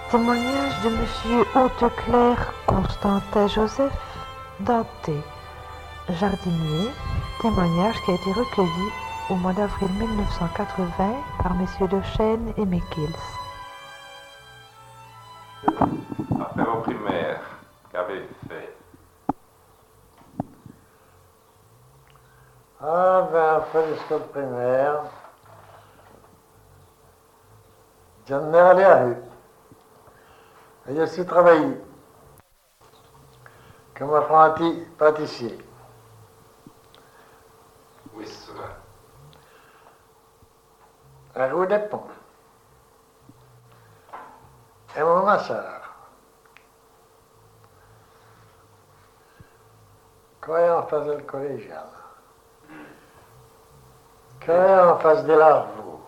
Témoignage de Monsieur Hauteclerc Constantin Joseph, Danté, jardinier, témoignage qui a été recueilli au mois d'avril 1980 par messieurs de Chêne et Mekils. Affaire au primaire, qu'avez fait? Après l'école primaire, j'en ai allé à rue. Et je suis travaillé comme apprenti pâtissier. Où est-ce cela? À rue des Ponts. Et mon masseur. Quand on faisait le collégial. Quand on faisait des larveaux.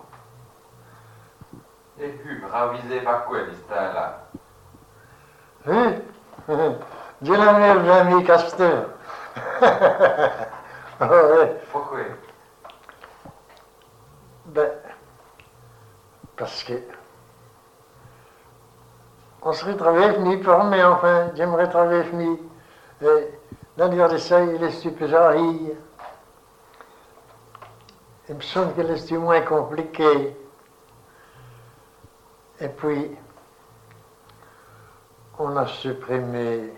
Et puis, ravisé par quoi, là? Oui, Dieu l'avait bien mis Casteur. Oui. Pourquoi? Ben, parce que on serait travaillé fini pour mais enfin, j'aimerais travailler fini. Et dans l'essai, il est plus aride. Il me semble qu'il est moins compliqué. Et puis, on a supprimé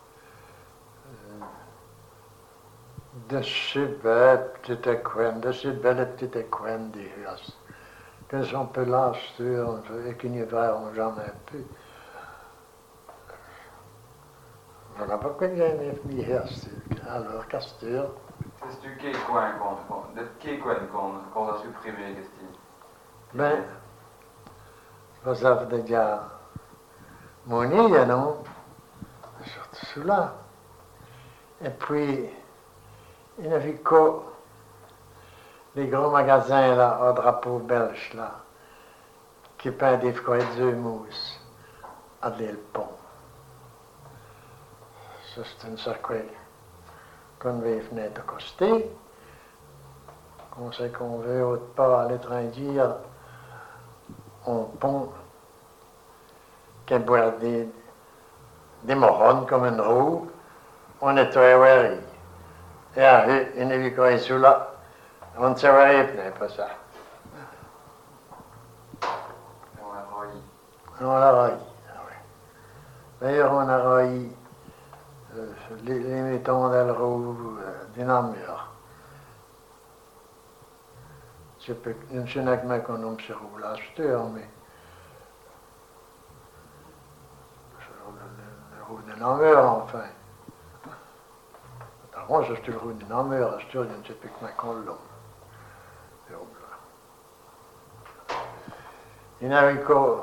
de ces belles petites coins des huas. Que sont peu là et qui n'y verront jamais plus. Voilà pourquoi j'ai mis alors Casteur. C'est du quel coin qu'on a supprimé, Christine? Ben, vous avez déjà monnaie, non? Surtout cela. Et puis, il n'y avait que les gros magasins là, au drapeau belge là, qui peint des fruits de mousse à l'île Pont. Ça, c'est une circuit qu'on venait de coster. On sait qu'on veut autre part à l'étranger, on pont qui boit des moronnes comme une roue, on est très et à une vie sous là, on ne sait rien pas ça. On a railli. On l'a railli, oui. D'ailleurs, on a railli les métons de la roue d'une armure. Je ne sais pas qu'on nomme ce roue là, mais le roue d'une armure, enfin. Moi, je suis le roue d'une armure, je ne sais pas qu'on l'homme. Il n'y avait que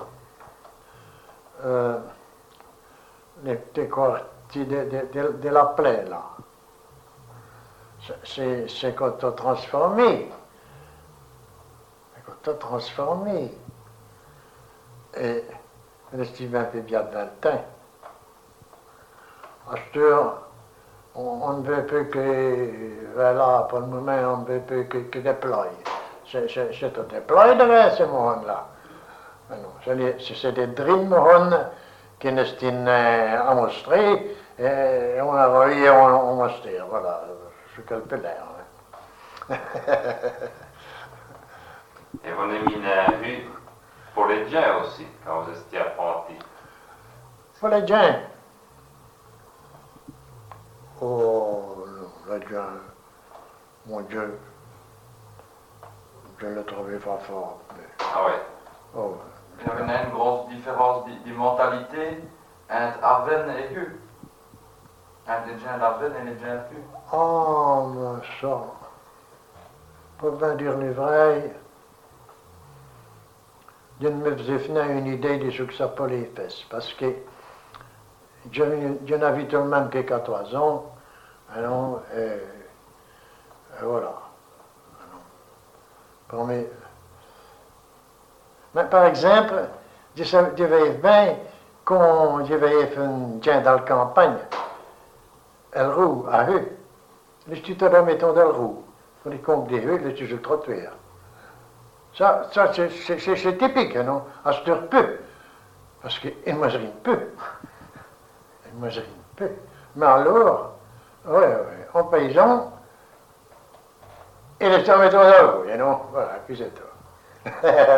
les petits quartiers de la plaie, là. C'est qu'on t'a transformé. Et reste un peu bien de 20 ans. On ne veut plus que, voilà, pour le moment, on ne veut plus que déployer. C'est tout déployer de ce monde-là. C'est des dreams qui nous tiennent à montrer, et on a relié, on montre, voilà, c'est quel peu l'air. Et vous avez mis une rue pour les gens aussi, quand vous étiez apprenti. Pour les gens. Oh, les gens, mon Dieu, je le trouvais pas fort. Mais... Ah ouais? Oh. Il y avait une grosse différence de mentalité entre Arvennes et Hu. Entre les gens d'Arvennes et les gens de Hu. Oh, mon sang. Pour bien dire le vrai, je ne me faisais finir une idée de ce que ça peut les fesses. Parce que je n'avais tout le même que 14 ans. Alors, voilà. Mais par exemple, je vais bien quand je vais faire une gens dans la campagne, elle roule à eux. Les tuteurs mettons dans le roue. Pour les comptes des eux, les tu le trottoir. Ça c'est typique, non? À ce peu. Parce qu'il mangeait un peu. Il mangeait un peu. Mais alors, oui, en paysan, il est en mettant à l'eau, non? Voilà, puis c'est tout.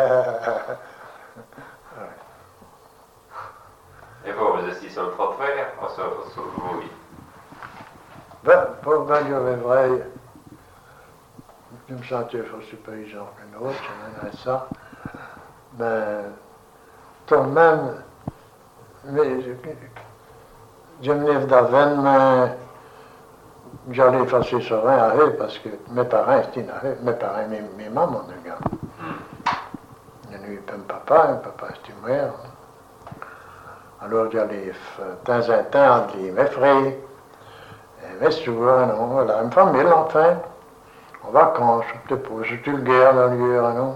Et vous étiez sur le front de fer ou sur le oui? Ben, pour ben, je vais vrai, je me sentais aussi paysan qu'un autre, je menais ça. Ben, tout de même, mais je me lève d'Aven, mais j'allais passer sur un à eux parce que mes parents, c'était à eux, mes parents, mes mamans, les gars. Il y en a eu un papa c'était mère. Alors j'allais de temps en temps entre mes frères, mes soeurs, non, voilà, une famille enfin, en vacances, je te pose, je le guerre dans le lieu, non.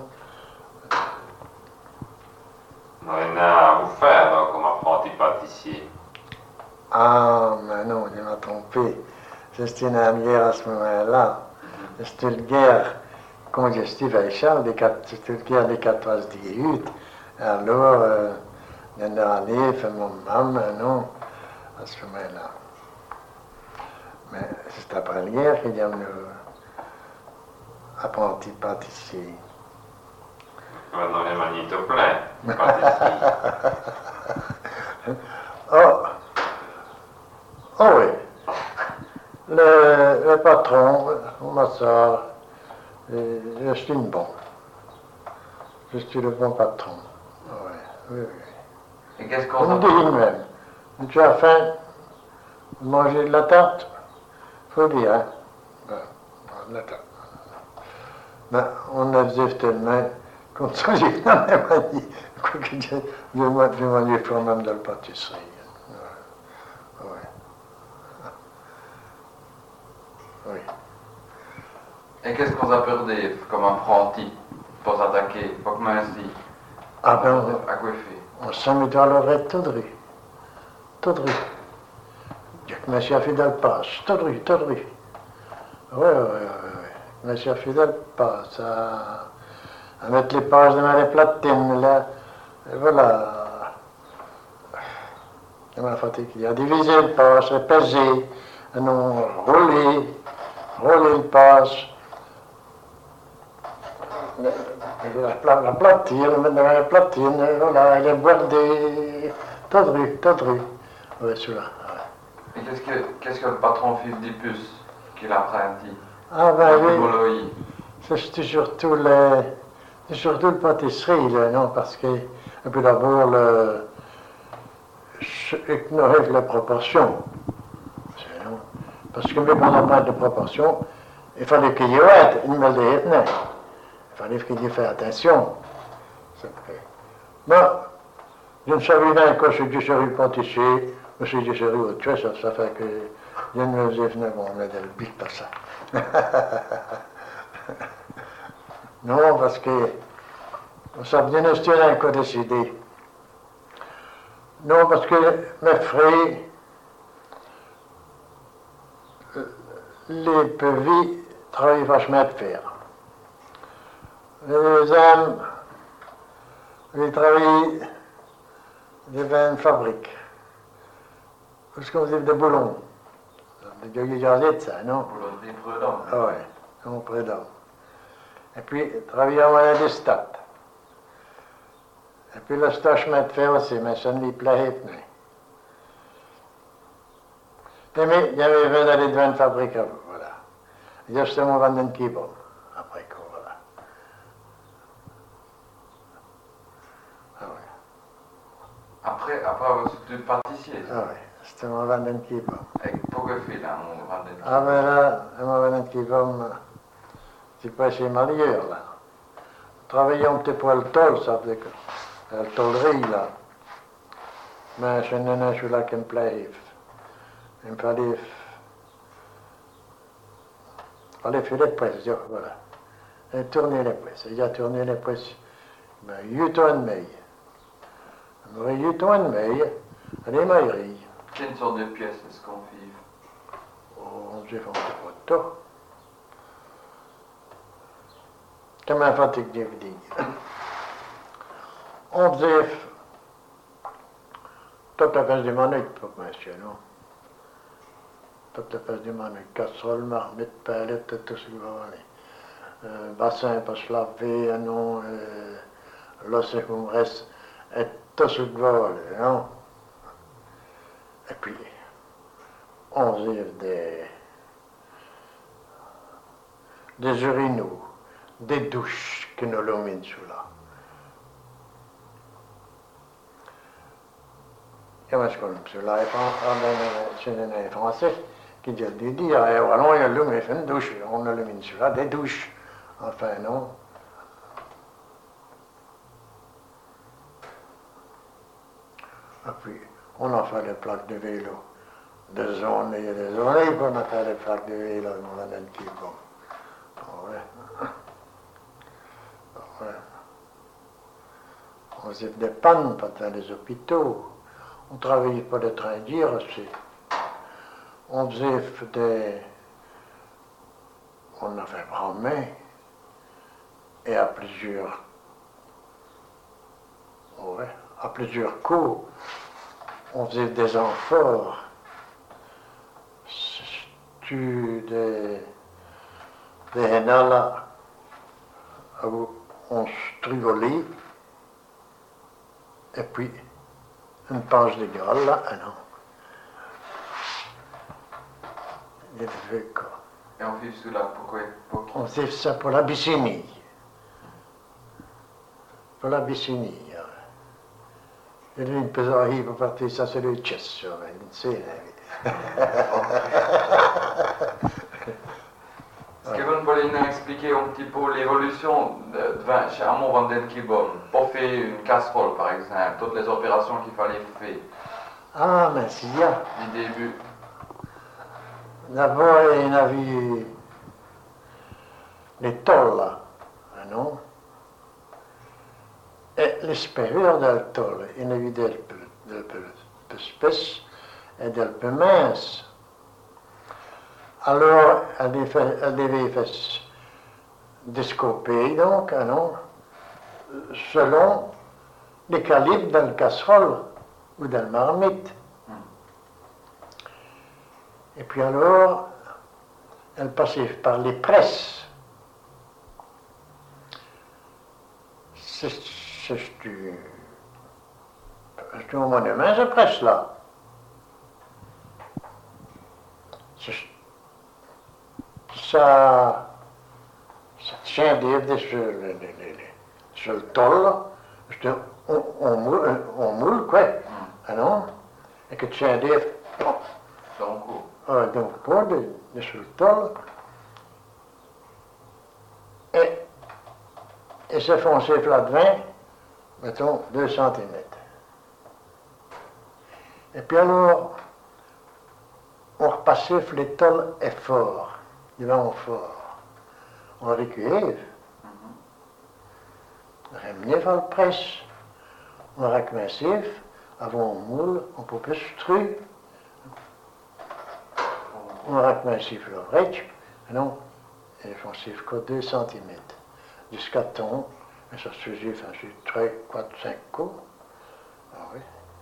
On a rien à vous faire, donc, comme apprenti pâtissier. Ah, mais non, il m'a trompé. C'était une guerre à ce moment-là. C'était une guerre congestive à Charles, c'était une guerre des 14-18. Alors, il y en a allé, fait mon maman, non, à ce moment-là. Mais c'est après la guerre qu'il y a eu apprenti pâtissier. Maintenant, les magnétos pleins, pâtissier. Oh oui. Le patron, ma soeur, je suis une bonne. Je suis le bon patron. Oui, oui, oui. Et qu'est-ce On qu'on me dit s'appelle? même. Tu as faim de manger de la tarte? Faut dire, hein? De la tarte. Mais on a faisait tellement, comme ça, j'ai jamais mangé. J'ai mangé quand même de la pâtisserie. Oui. Oui. Et qu'est-ce qu'on s'appelle comme apprenti pour s'attaquer, pour commencer Ah ben, à quoi faire? on s'est mis dans l'oreille toute rue. Toute rue. Monsieur Fidel passe, toute rue, toute rue. Oui, oui, oui. Monsieur Fidel passe à mettre les pages dans les platines, là. Et voilà. Il m'a fatigué. Il a divisé le passe, pesé, non, roulé le passe. La platine, maintenant la platine, voilà, elle est bordée. Toute rue. Oui, celui-là. Et qu'est-ce que le patron fait des puces qu'il apprenti? Ah ben oui, Oui. c'est surtout le pâtisserie, là, non, parce que, et puis d'abord, ignorer les proportions. Non? Parce que même on parle de proportions, il fallait qu'il y ait une mêlée. Il fallait qu'il y fasse attention. Mais, je ne savais pas que je suis sur le pâtissier, ou si je suis autre chose, ça fait que je ne sais pas qu'on a le bic par ça. Non, parce que ça vient de encore décidé. Non, parce que mes frères, les pevis travaillent vachement de fer. Les hommes, ils travaillent dans une fabrique. Parce qu'on dit des boulons. Des gazette, ça, non? Boulot des prudents. Ah ouais, on prédame. Et puis, travailler à des stats. Et puis, le stage de fer aussi, mais ça ne lui plaît pas. Mais il y avait 20 d'aller devant une fabrique, voilà. Justement, vendre une keyboard, après quoi, voilà. Ah ouais. Après avoir du pâtissier. Ah ouais, c'était mon vendre une keyboard. Et pourquoi fait là, on va dire? Ah ben là, mon vendre une keyboard, c'est pas chez Malière, là. Travaillons un petit peu le tôle, ça veut dire que, la tôlerie, là. Mais je n'en ai celui-là qui me plaît. Il me fallait faire les presses, voilà. Et tourner les presses. Il a tourné les presses, ben, 8 ans et demi. 8 ans et demi, à l'émaillerie. Quelle sorte de pièces est-ce qu'on fait? Oh, j'ai fait un petit peu de tout. Comme un fatigue de vie. On faisait Toute la face du manette pour monsieur, non? Toute la face du manette. Casserole, marmite, palette, tout ce qu'il va aller. Bassin pour se laver, non? Là, c'est qu'on reste, et tout ce qu'il va aller, non? Et puis, on vit des urinaux, des douches que nous l'ont mis sous là. Et moi, je connais cela, c'est un français qui dit, voilà, il y a l'homme fait une douche, on a mis sous là, des douches. Enfin, non. Et puis, on a fait des plaques de vélo. Des zones, il y a des zones, et puis on a fait des plaques de vélo, on a des petits bons. Ouais. Ouais. On faisait des pannes dans les hôpitaux. On travaillait pas de train dire aussi. On faisait des. On a fait bras-main. Et à plusieurs. Ouais, à plusieurs coups. On faisait des amphores. Des hennas où on se trivolait. Et puis, une page de gueule, là, ah non. Il y a des trucs, quoi. Et on vit sous là, pourquoi? On faisait ça pour l'Abyssinie. Pour l'Abyssinie. Il y a une pesari pour partir, ça c'est le chess, Est-ce que vous pouvez nous expliquer un petit peu l'évolution chez Amon van den Kibom pour faire une casserole, par exemple, toutes les opérations qu'il fallait faire? Ah, mais s'il y a. Du début. D'abord, il y avait les tolles, là, non? Et l'expérience del tolle, il y avait del peu spesse et del peu mince. Alors, elle devait faire descoper, donc, non, selon les calibres de la casserole ou de la marmite. Et puis alors, elle passait par les presses. C'est un monument, cette presse-là. Ça tient sur le tol, on moule, quoi, non? Et que tient des... Donc, pas de sur le tol. Et c'est foncé plat de 20, mettons, 2 cm. Et puis alors, on repassait les tols et fort. Devant fort. On recueille. On ramenait vers le presse. On recmassif. Avant on moule, on peut plus stru. On recmassif le break. Non, et foncif que 2 cm. Jusqu'à temps, et ça se faisait 3, 4, 5 coups. Ah oui.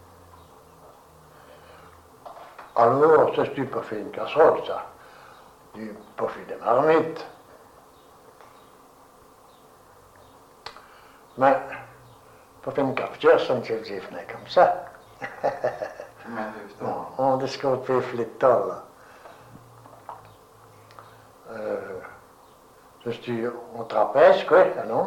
Alors, ça, c'est pas fait une casserole, ça. Du profit des marmites. Mais, pour faire une cafetière, ça ne se faisait comme ça. On descopait les tolles. C'est on trapèze, quoi, non?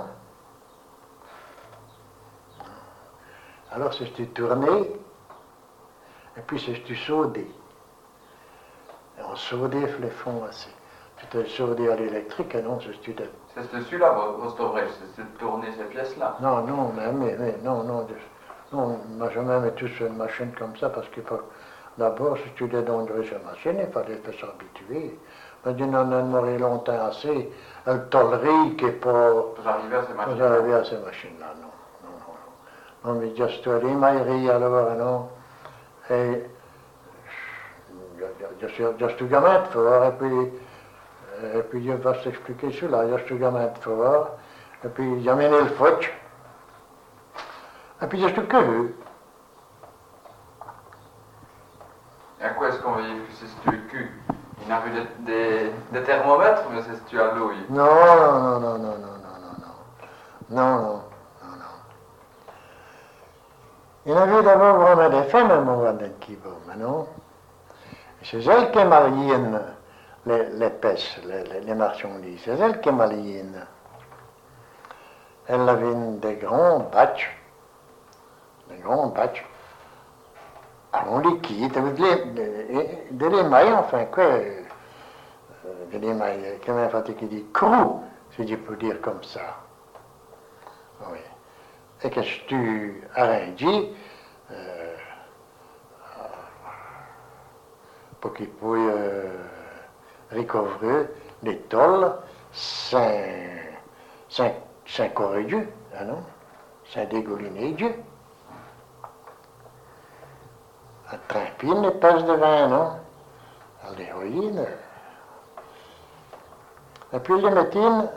Alors, c'est tourné, et puis c'est saudé. Et on saudait les fonds assez. C'était saudé à l'électrique, et non, c'est de... C'est celui-là, votre ouvrage, c'est de tourner ces pièces-là? Non, non, mais non, moi je même tout sur une machine comme ça, parce que d'abord, si tu dédongerais sur la machine, il fallait s'habituer. Mais d'une on a demandé longtemps assez, elle tolerait qui n'est pas... Vous arrivez à ces machines-là, non. Non, mais juste les mailleries, alors, non. Et... Juste le gamin de fort, et puis je vais t'expliquer cela, juste le gamin de fort, et puis j'ai amené le fouch, et puis juste le queue. À quoi est-ce qu'on va dire que c'est du cul? Il n'a vu des thermomètres, mais c'est tu à l'eau. Non, non, non, non, non, non, non, non, non, non, non. Il a vu d'abord vraiment des femmes à mon Van Kibo, mais non. C'est elle qui maligne les pêches, les marchandises. C'est elle qui maligne. Elle avait des grands batchs, en liquide, avec de l'émail, enfin, quoi, de l'émail, comme un fatigué qui dit crou, si je peux dire comme ça. Oui. Et que tu arrêtes, pour qu'il puisse recouvrir les tôles, cinq corridors, ah non, cinq dégoulinés Dieu. Un trampine et passe de vin, non? À l'héroïne. Et puis les matines,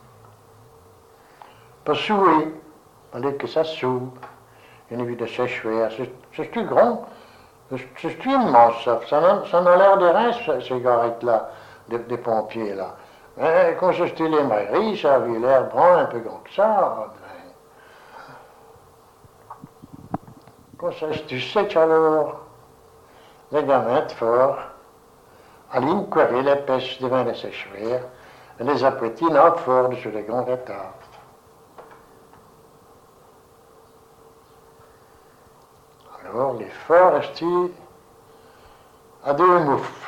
pour souiller, il fallait que ça souille. Il y a une vie de séchouer. C'est plus grand, c'est immense, ça a l'air de rien, ces cigarettes-là, des pompiers, là. Mais quand je style les mailleries, ça avait l'air brun un peu grand que ça. Quand ça tu sèche alors, les gamins de fort, allaient courir les pêches devant les séchoirs, et les appétits n'ont fort sur les grands retards. Alors les forts restaient à deux moufles.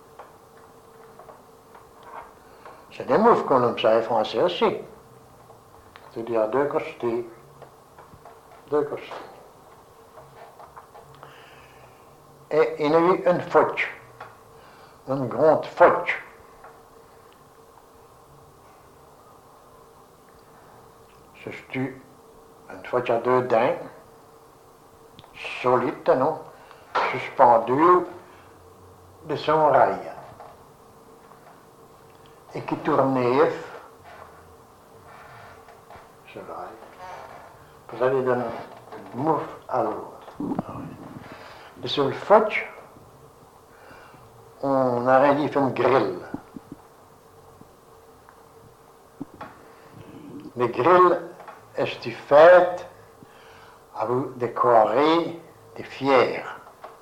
C'est des moufles qu'on aime ça en français aussi. C'est-à-dire deux costés. Et il y a eu une fauche, une grande fauche. C'est une fauche à deux dents, solide, non, suspendue de son rail, et qui tournait ce rail, pour aller d'un moufle à l'autre. Et sur le fauche, on a rendu une grille. Les grilles sont faites avec des carrés de fiers.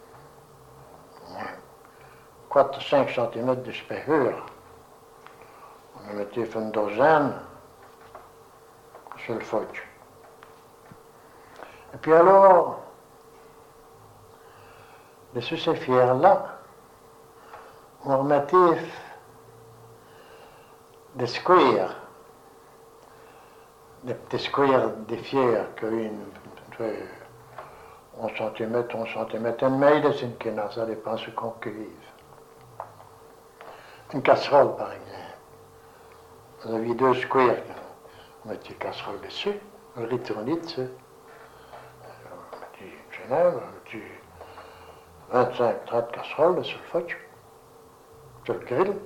4-5 cm de spessure. On a mis une douzaine sur le fauche. Et puis alors, dessus ces fiers-là, on remettait des squares, des petits squares de fiers, une 11 cm, une maille, c'est une canard, ça dépend ce qu'on cuive. Une casserole, par exemple. Vous aviez deux squares, on mettait une casserole dessus, on retournait dessus. On mettait une chenille, on mettait 25-30 casseroles sur le fauche, sur le grill.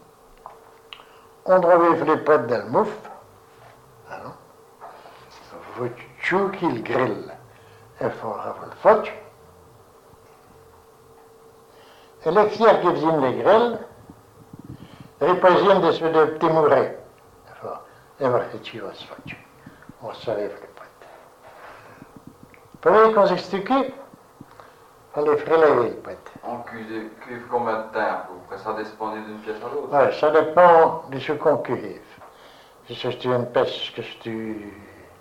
On dravait les potes dans le moufle. Alors, vous chouquez le grill et fort avant le fauche. Et les fiers qui faisaient les grilles, reposaient dessus des petits mourets. Et on fait tirer le fauche. On se lève les potes. Vous voyez qu'on s'expliquait? Il fallait frélever les potes. On cuive combien de temps? Après ça dépend d'une pièce à l'autre? Oui, ça dépend de ce qu'on cuive. Si c'est une pêche que tu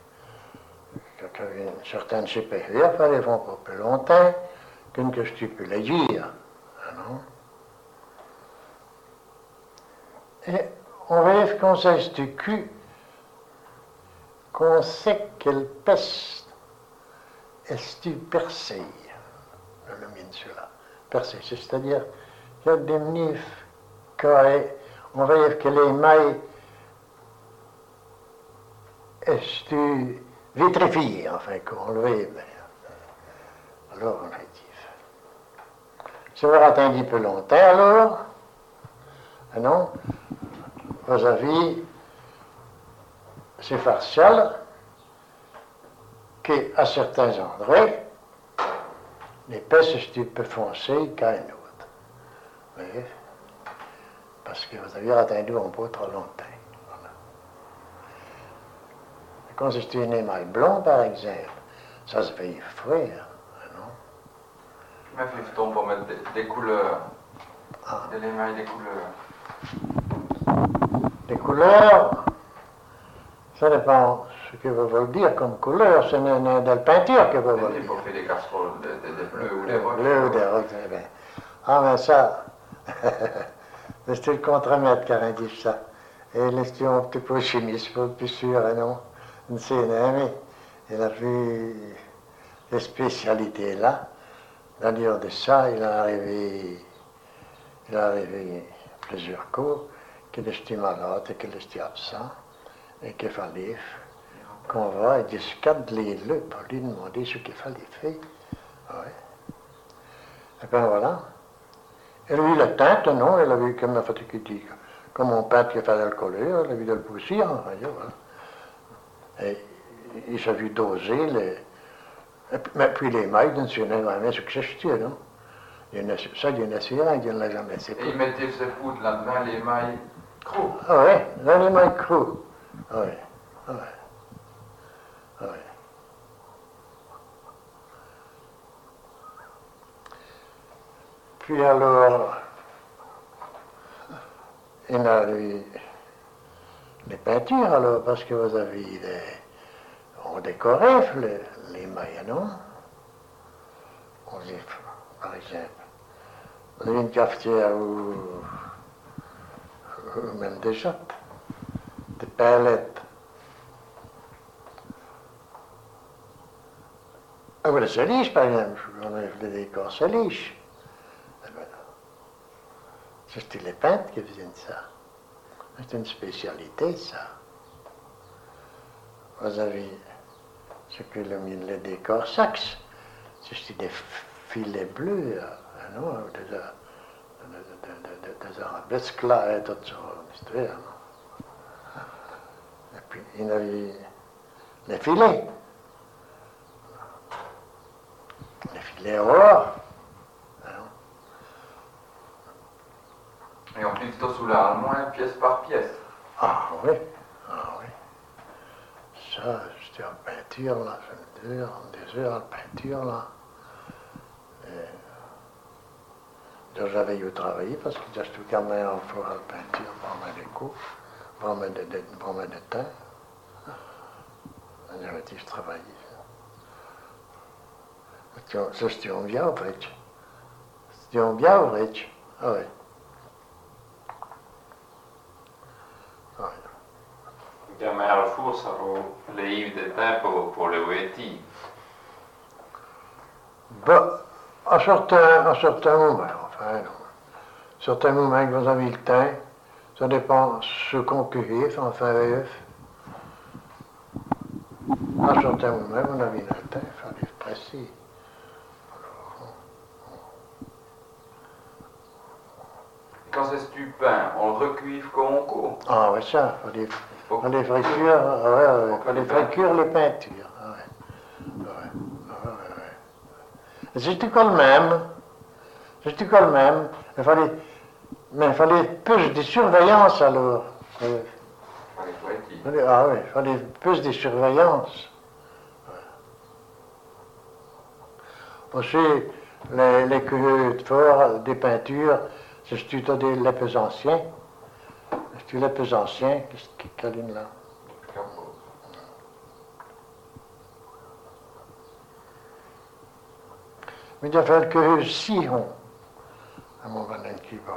a une certaine supérieure, il fallait faire un peu plus longtemps qu'une que tu peux le dire. Non? Et on rêve qu'on sache du cul, qu'on sait quelle peste est-ce percée, le mine cela, percée, c'est-à-dire qu'il y a des nifs carrés, on rêve que les mailles est vitrifiées, enfin, qu'on le rêve. Alors on a dit, ça va attendre un peu longtemps alors, ah non, vous avez ces faciales qu'à certains endroits, les pêches sont plus foncées qu'à un autre. Oui. Parce que vous avez attendu un peu trop longtemps. Voilà. Quand c'est un émail blanc, par exemple, ça se fait frire. Non? Mais Fifton pour mettre des couleurs, de l'émail des couleurs. Les couleurs, ça dépend ce que vous voulez dire comme couleur, c'est de la peinture que vous voulez Il dire. faut faire des casseroles, des bleus ou des rouges. Bleu ou des rouges, eh bien. Ah, mais ça, c'est le contremaître qui a dit ça. Et c'est un petit peu chimiste, pas plus sûr, non? Une scène, mais il a vu les spécialités là. D'ailleurs de ça, il a arrivé plusieurs cours, qu'il était malade et qu'il était absent, et qu'il fallait qu'on va discuter pour lui demander ce qu'il fallait faire. Ouais. Et bien voilà. Et lui, la teinte, non, il a vu comme la fatigue dit, comme on peint qui fait la couleur, il a vu de le pousser, hein, voilà. Et il s'est vu doser les. Mais puis les mailles d'une semaine, vraiment, c'est que c'est non? Il y en a, ça, il y en a sur un, il y en a jamais. Et il mettait ses poudres là-dedans, les mailles crous. Ah oui, là, les mailles crous. Ah oui, ah oui. Ah oui. Puis alors, il a eu les peintures, alors, parce que vous avez on décorait les mailles, non? On dit, par exemple, vous avez une cafetière ou même des jattes, des palettes. Ah oui, le celige, par exemple, on a les décors celige. C'était les peintres qui faisaient ça. C'est une spécialité, ça. Vous avez ce que les décors saxes. C'est des filets bleus, non? Des arabesques là, et tout ça. Et puis, il y avait les filets. Les filets or. Et on plutôt sous la moins pièce par pièce. Ah oui, ah oui. Ça, c'était en peinture, là, c'est des heures en peinture, là. Et j'avais eu travaillé parce que j'ai tout quand même en four en peinture, vraiment des coups, vraiment de temps. J'avais dit, je travaillais. Ça, c'était en Białowież. C'était en Białowież, ah oui. Ja, men i alla fall så har livet där på Loeti. Bah, à certains moments, enfin, non. Certains moments que vous avez le temps, ça dépend ce qu'on cueille, enfin, à certains moments, vous avez le temps, il fallait se presser. Quand c'est du pain, on le recuive comme on court. Ah oui, ça, il fallait friture les peintures. Ah, ouais. C'était quand même, il fallait plus de surveillance alors. Ah oui, il fallait plus de surveillance. Aussi, les queues de fort, des peintures, c'est plutôt les plus anciens. C'est les plus anciens qui câlinent là. Mais il a fallu que Sion, à mon vanne qui va.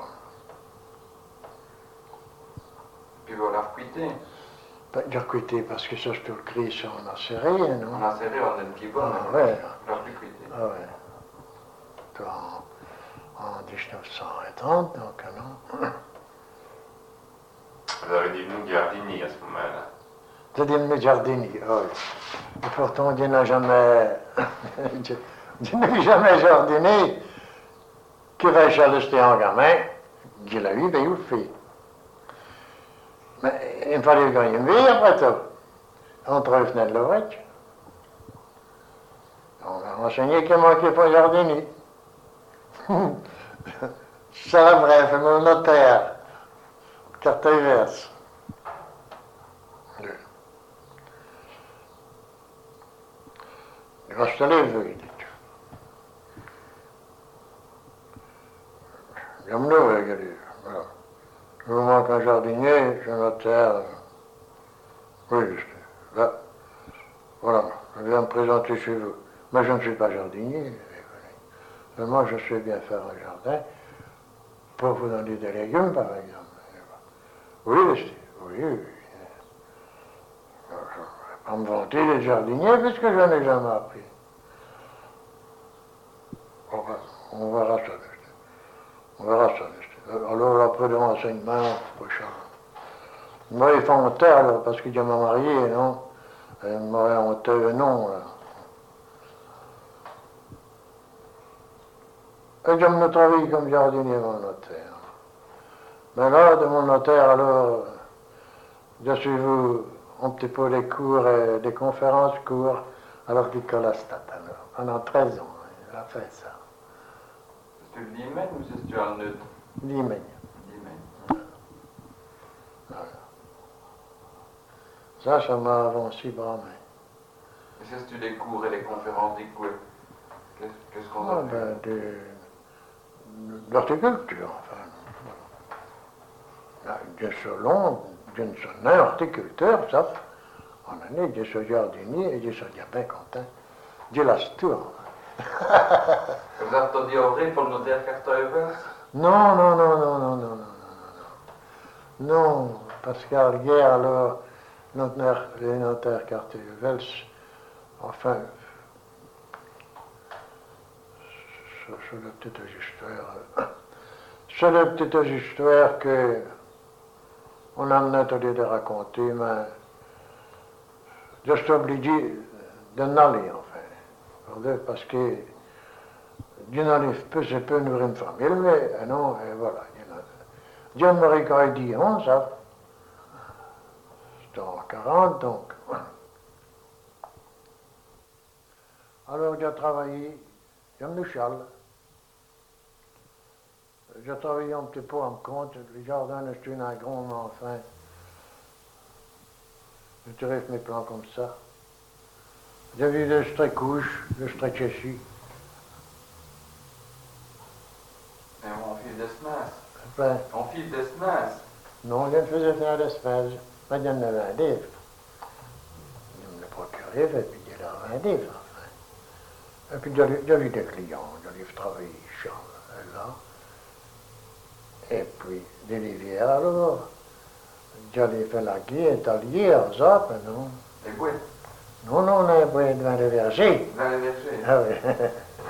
Puis on l'a quitté. Il a quitté parce que ça, c'est tout le cri, on a serré, non? On a serré, on a qui va, Ah, mais ouais. on l'a plus quitté. Ah ouais. En 1930, donc, non? Vous avez dit nous Giardini à ce moment-là. C'est des Giardini, oui. Et pourtant, Dieu n'a jamais, Dieu n'a jamais jardiné que va chalester en gamin, Dieu l'a eu, ben il le fait. Mais il fallait gagner une vie après tout. Entre les fenêtres de l'oreille. On a enseigné comment il faut jardiner. Ça, bref, mon notaire, carte inverse. Je te l'ai vu, dit. J'aime le regardez. Voilà. Je vous manque un jardinier, je suis notaire. Oui, je sais. Là, voilà, je viens me présenter chez vous. Mais je ne suis pas jardinier. Seulement, je sais bien faire un jardin pour vous donner des légumes, par exemple. Oui, oui, oui. Je ne vais pas me vanter des jardiniers puisque je n'ai jamais appris. On verra ça. On verra ça. Alors, après le renseignement, prochain. Moi, ils font honte, alors, parce qu'il y a ma mariée, non? Elle m'aurait honteux, non, là. Et je me travaille comme jardinier, mon notaire. Mais là, de mon notaire, alors, je suis vu un petit peu des cours, des conférences cours, alors Nicolas Stat, alors, pendant 13 ans, il a fait ça. C'est du Limen ou c'est du en neutre? Limen. Voilà. Ça m'a avancé vraiment. Et c'est-tu des cours et des conférences du quoi? Qu'est-ce qu'on a fait? De l'horticulture, enfin. Des selon, d'une sonne horticulteur, ça, on en est des jardiniers et des bien contents. Dieu la tour. Vous avez entendu ouvrir pour le notaire Cartevers? Non, non, non, non, non, non, non, non, non. Non, parce qu'hier, alors, les notaires Cartevers, enfin, c'est la petite histoire. C'est la petite histoire que on a entendu de raconter, mais je suis obligé de n'aller, enfin. Parce que Dieu n'en peu, c'est peu nourrir une famille, mais non, et voilà. Dieu m'aurait quand même dit, hein, ça. C'était en 40, donc. Alors, j'ai travaillé, j'aime le châle. J'ai travaillé un petit peu en compte, le jardin est un grand, mais enfin. Je tire mes plans comme ça. J'ai vu des strecouches, des strecchessis. Mais on file des semaines. Enfin, On file des semaines. non, je ne faisais faire des semaines, mais il y en avait un livre. Je me le procurais, et puis il y avait un livre, enfin. Et puis j'ai vu des clients, j'ai travaillé Charles, là. Et puis des rivières, alors. J'allais faire la guerre, étalier, en zap, non? Les bouées? Non, non, on a boué devant le verger. Dans les vergers? Ah oui.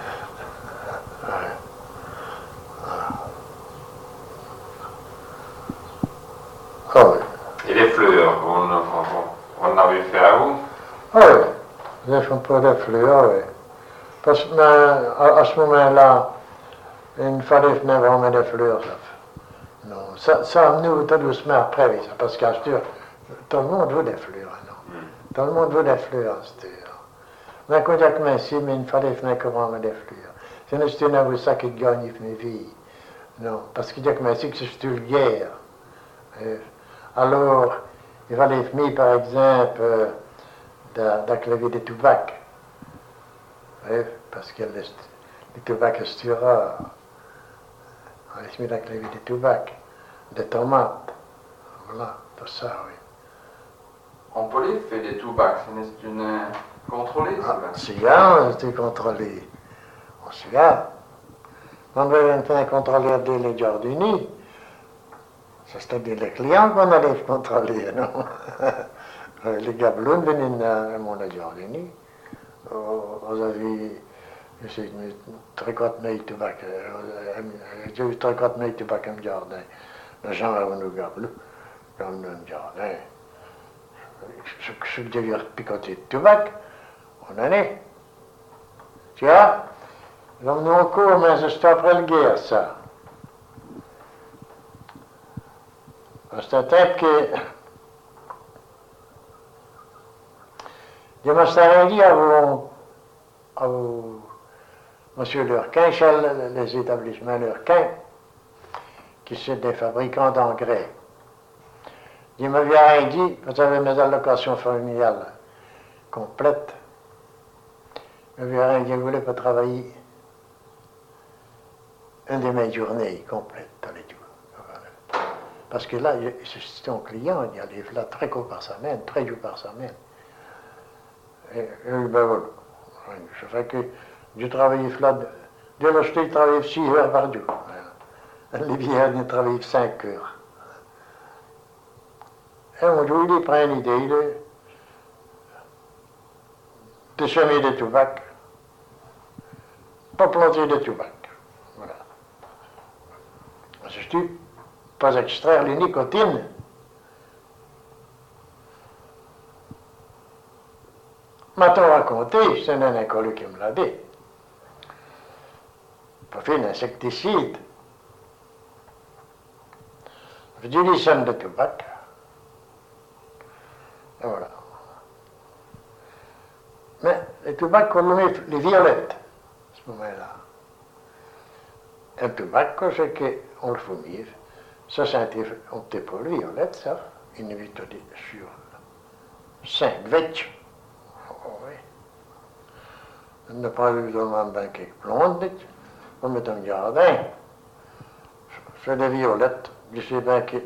Ah oui. Et les fleurs, on avait fait à vous? Ah oui. J'ai fait un peu de fleurs, oui. Parce que à ce moment-là, il fallait venir vraiment des fleurs, ça. Non, ça nous tout doucement après, oui, ça, parce qu'à tout le monde veut des fleurs, non? Tout le monde veut des fleurs, c'était. Mais quand j'ai commencé, mais il fallait venir comment des fleurs. C'est c'était ça qui gagne mes vies. Non, parce que j'ai commencé que c'était une guerre. Alors, il fallait venir, par exemple, d'aclaver des tubac. Parce que les tubac est rare. On a mis d'aclaver des tubac, des tomates. Voilà, tout ça, oui. On peut les faire des tubacs, c'est une contrôlée, c'est bien, c'est contrôlé. On s'y a. On devait faire contrôler les jardiniers. Ça, c'était les clients qu'on allait contrôler, non? Les gabelons venaient à mon jardinier. On avait, je sais, 3-4 mètres de tubac. J'ai eu 3-4 mètres de tubac comme jardin. Les gens avaient nos gabelons, comme un jardin. Ce que j'ai picoté de tubac, on en est. Tu vois? Nous en cours, mais c'est après la guerre, ça. C'est un type que. Je me serais dit à vous, monsieur Lurquin, les établissements Lurquin, qui sont des fabricants d'engrais. Il m'avait rien dit, vous avez mes allocations familiales complètes. Il m'avait rien dit, il ne voulait pas travailler une de mes journées complètes dans les jours. Parce que là, c'était un client, il allait là 3 jours par semaine, 3 jours par semaine. Et ben voilà. Ça fait que je travaillais là, de l'acheter, je travaillais 6 heures par jour. Les vieillards, ils travaillaient 5 heures. Et un jour, il prend une idée de semer des tubac, pas planter des tubac. Voilà. C'est tout. Pas extraire les nicotines. M'a-t-on raconté, c'est un inconnu qui me l'a dit. Pas fait un insecticide. Je dis les scènes de tubac. Et voilà. Mais les tubac, on le met les violettes, à ce moment-là. Un tubac, c'est qu'on le fumait. Ça, c'est un petit peu violette, ça. Une vitesse sur 5 vêtements. Oh, oui. On n'a pas eu dans un bain qui blonde, on met un jardin. C'est des violettes, je sais bien que.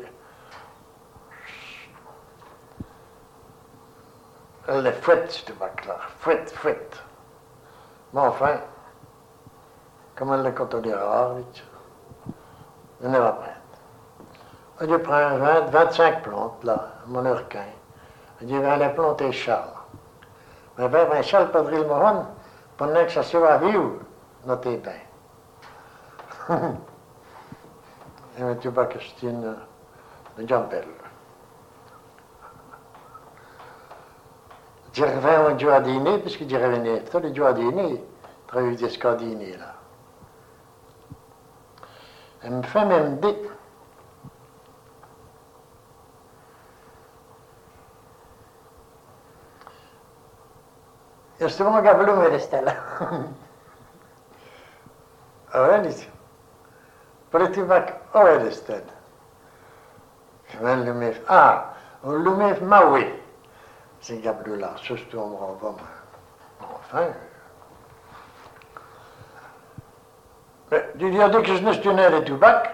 Elle est fouette, ce tabac-là. Fouette. Mais enfin, comme elle est quand on est rare, on ne va pas. Je prends 25 plantes, là, mon urquin. Je vais les planter Charles. Mais ben, Charles Padril Mohan, pendant que ça soit vivre, notez bien. Et un tubac Christine de Jampel. Je reviens au jour à dîner, puisque je revenais, tout le jour à dîner, travailler jusqu'à dîner, là. Elle me fait même dire. Jag stod många blommor istället. Överligt. På det tillbaka överligt istället. Men lumef, och lumef maui. Sen Gabriela, så stod hon och var med. Enfin. Mais tu dis que je ne suis pas de tubac.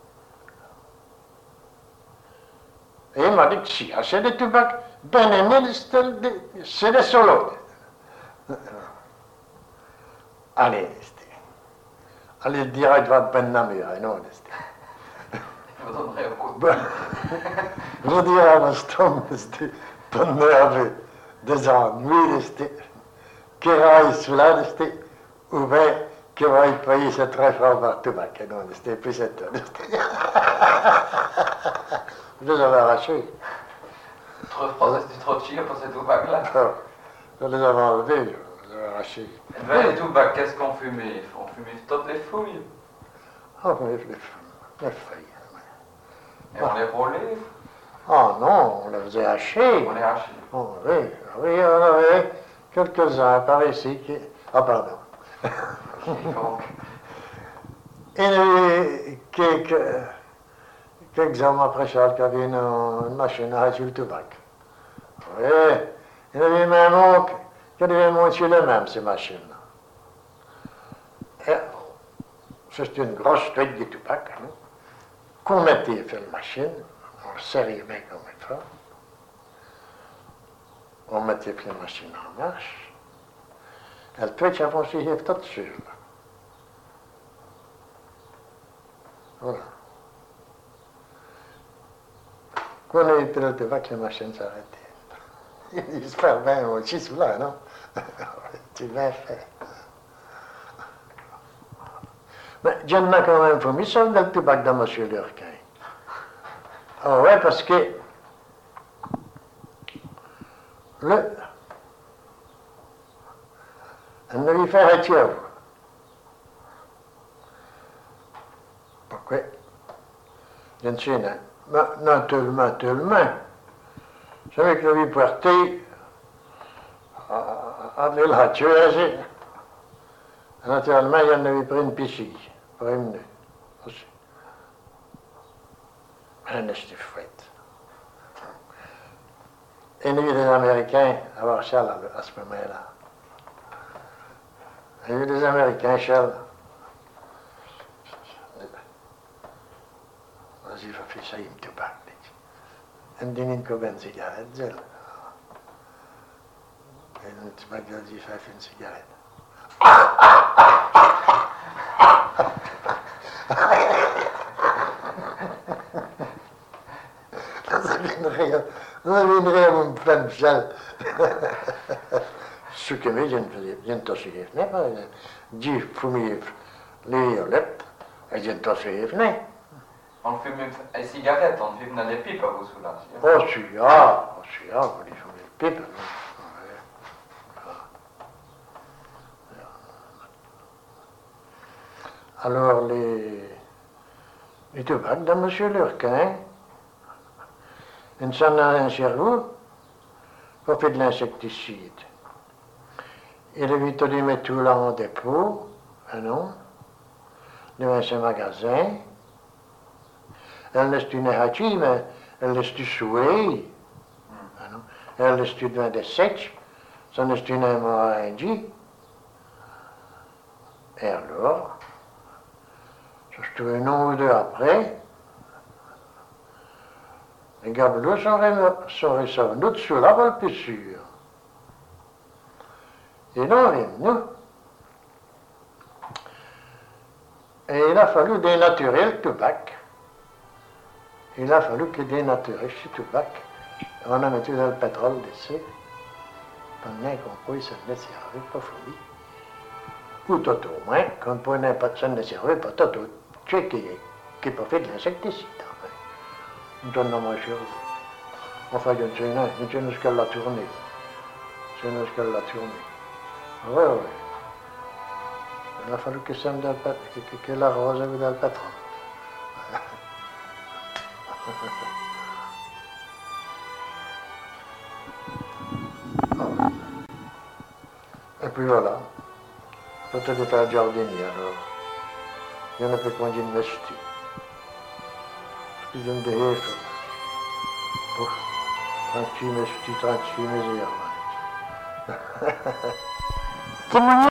Et il m'a dit que si, c'est de tubac. Ben, c'est de solo. Allez, allez direct va ben namur, non, je dirais à l'instant, ton nerveux, des ennuis, qui raille cela, ou bien qui va y payer ce très fort par tubac, non, c'était plus cette je les avais arrachés. Trop froid, c'était trop chier pour ces tubac-là. Je les avais enlevés, je les avais arrachés. Les tubac, qu'est-ce qu'on fumait? On fumait toutes les fouilles. Ah, les feuilles. Et on les roulait? Ah non, on les faisait hacher. On les hachait. Oh, oui, on avait quelques-uns par ici qui... Ah, pardon. Et quelques hommes après Charles qui avaient une machine à hacher le tubac. Oui, il y avait même un qui devait monter le même, ces machines-là. Et c'était une grosse truite de tubac, hein, qu'on mettait sur la machine, on serrait bien comme il faut. On mettait la machine en marche. Et le truite, ça fonctionnait tout seul. Voilà. Quand on avait pris le tubac, la machine s'arrêtait. J'espère bien aussi cela, non? C'est bien fait. Mais j'en ai quand même fumé ça dans le tubac de M. Lurquin. Ah ouais, parce que on avait fait un tiers. Pourquoi? Je ne sais pas. Naturellement. Je savais que j'avais porté à la tueuse. Naturellement, il en avait pris une piscine pour emmener aussi. Un esti fouette. Et il y a eu des Américains à Marshall à ce moment-là. Il y a eu des Américains, Charles. Vas-y, va faire ça, il me parle. Un dîner de une cigarette, zèle. Et un petit bac de dit, fais une cigarette. Ça viendrait à mon plein Charles. Ce que moi, je ne t'assure pas. Dis, fumer les violettes, et je ne t'assure pas. On fume une cigarette, on fume dans les pipes à vous là. Oh, cigare, vous les fumez les pipes. Alors, les tobacs de M. Lurquin, une s'en a un cerveau, on fait de l'insecticide. Il évite de mettre tout là en dépôt, non, dans un magasin. Elle laisse une hachi, mais elle laisse du souhait. Elle laisse du vin de sèche, ça laisse une moindie. Et alors, ça se trouve un an ou deux après, les gabelots sont ressortis dessous là, pour le plus sûr. Et non, nous. Et il a fallu dénaturer le tabac. Il a fallu qu'il dénature ce tabac. On a mis dans le pétrole dessus. Pendant qu'on peut se laisser servir, pas folie. Ou tout au moins, qu'on peut n'importe se laisser servir, pas tout. Tu sais qui peut faire de l'insecticide. On donne la manger. Enfin, il y a une escale la tournée. C'est une escale la tournée. Oui, oui. Il a fallu que la rose aille dans le pétrole. Et puis voilà. Peut-être était un jardinier alors. Il y en a plus qu'on dit une mestie. Parce qu'ils ont des hefs. Pour 36 mesties, 36 mesures. Témoignage